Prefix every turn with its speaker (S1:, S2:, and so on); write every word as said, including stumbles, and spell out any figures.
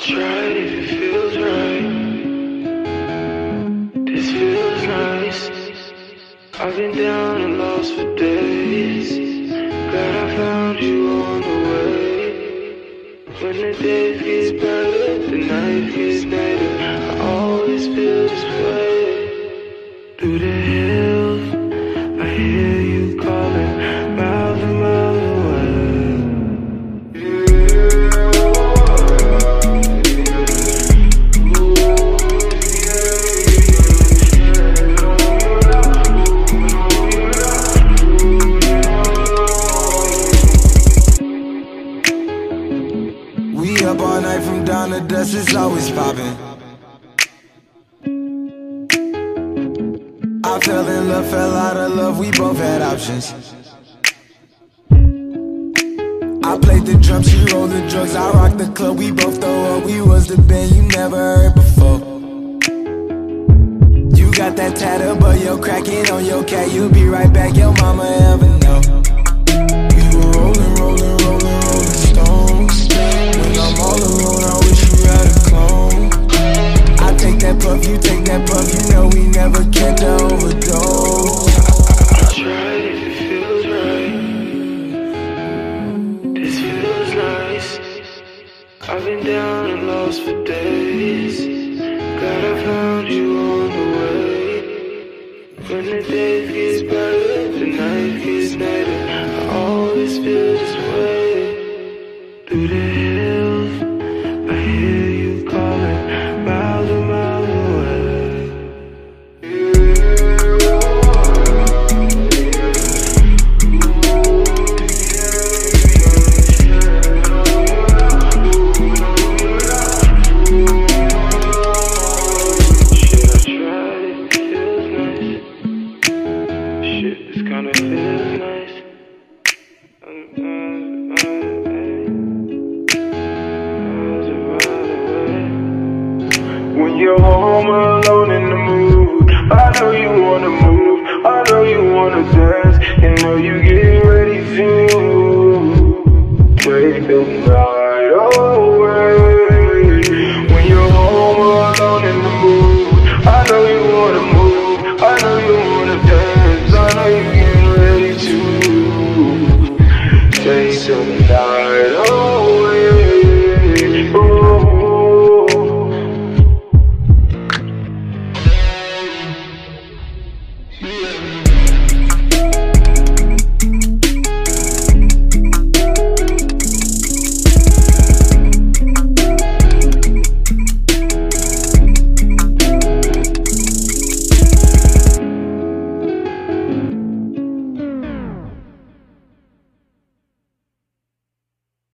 S1: tried if it feels right. This feels nice. I've been down and lost for days. Glad I found you on the way. When the days get better, the night gets later. I always feel this way. Through the hills, I hear you calling, miles and miles away.
S2: We up all night from dawn to dusk, it's always poppin'. I fell in love, fell out of love, we both had options. I played the drums, she rolled the drugs, I rocked the club, we both throw up. We was the band you never heard before. You got that tattoo, but you're cracking on your cat. You'll be right back, your mama ever know. We were rolling, rolling, rolling, rolling stones. When I'm all alone, I wish you had a clone. I take that puff, you take that puff, you know we never get to overdose.
S1: I tried if it feels right. This feels nice. I've been down and lost for days. Glad I found you on the way. When the days get better, the night gets later. I always feel this way. Through the hills, I hear you calling, miles and miles away. Shit, I tried it, it feels nice. Shit, this kinda feels nice. Um, um, um, hey. Miles and miles away. When you're home alone in the mood, I know you wanna move, I know you wanna dance, you know you get ready to take the night.